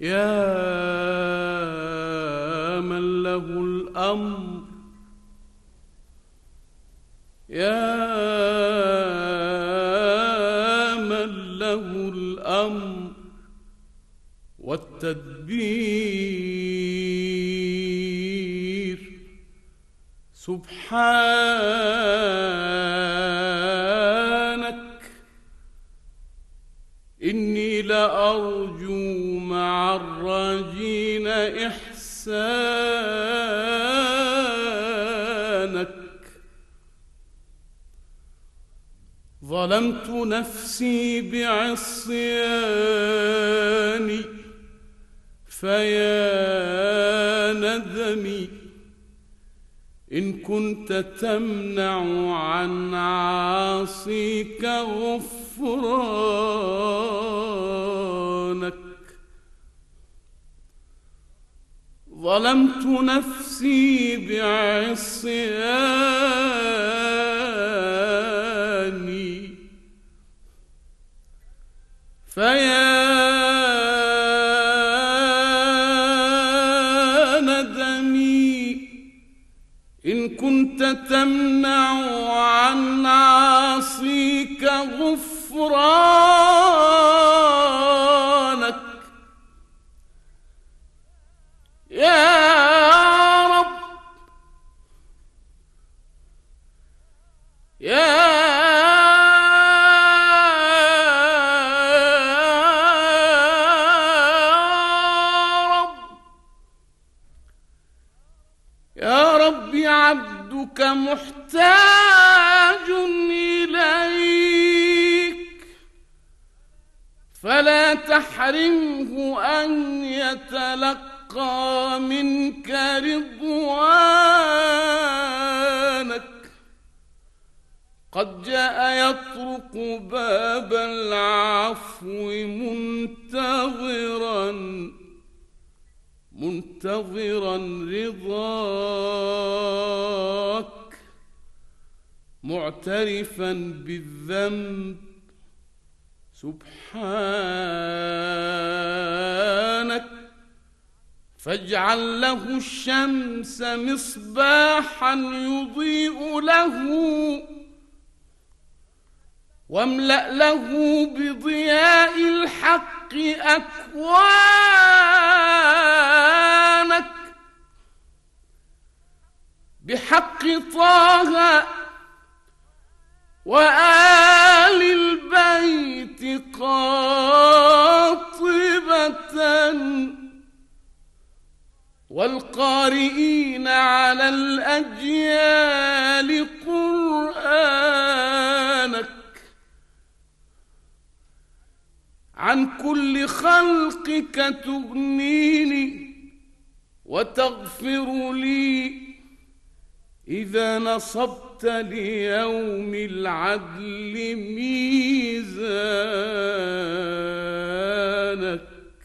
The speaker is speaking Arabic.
يا من له الأمر، يا من له الأمر والتدبير، سبحانك إني لأرجو مع الراجين إحسانك. ظلمت نفسي بعصياني فيا ندمي إن كنت تمنع عن عاصيك غفرانك. ظلمت نفسي بعصياني فيا ندمي إن كنت تمنع عن عاصيك غفرانك. يا رب، يا رب، عبدك محتاج إليك، فلا تحرمه أن يتلقى منك رضوانك. قد جاء يطرق باب العفو منتظرا رضاك، معترفا بالذنب، سبحانك. فاجعل له الشمس مصباحا يضيء له، واملأ له بضياء الحق أكوانك، بحق طه وآل البيت قاطبة، والقارئين على الأجيال قرآنك. عن كل خلقك تغنيني وتغفر لي إذا نصبت ليوم العدل ميزانك.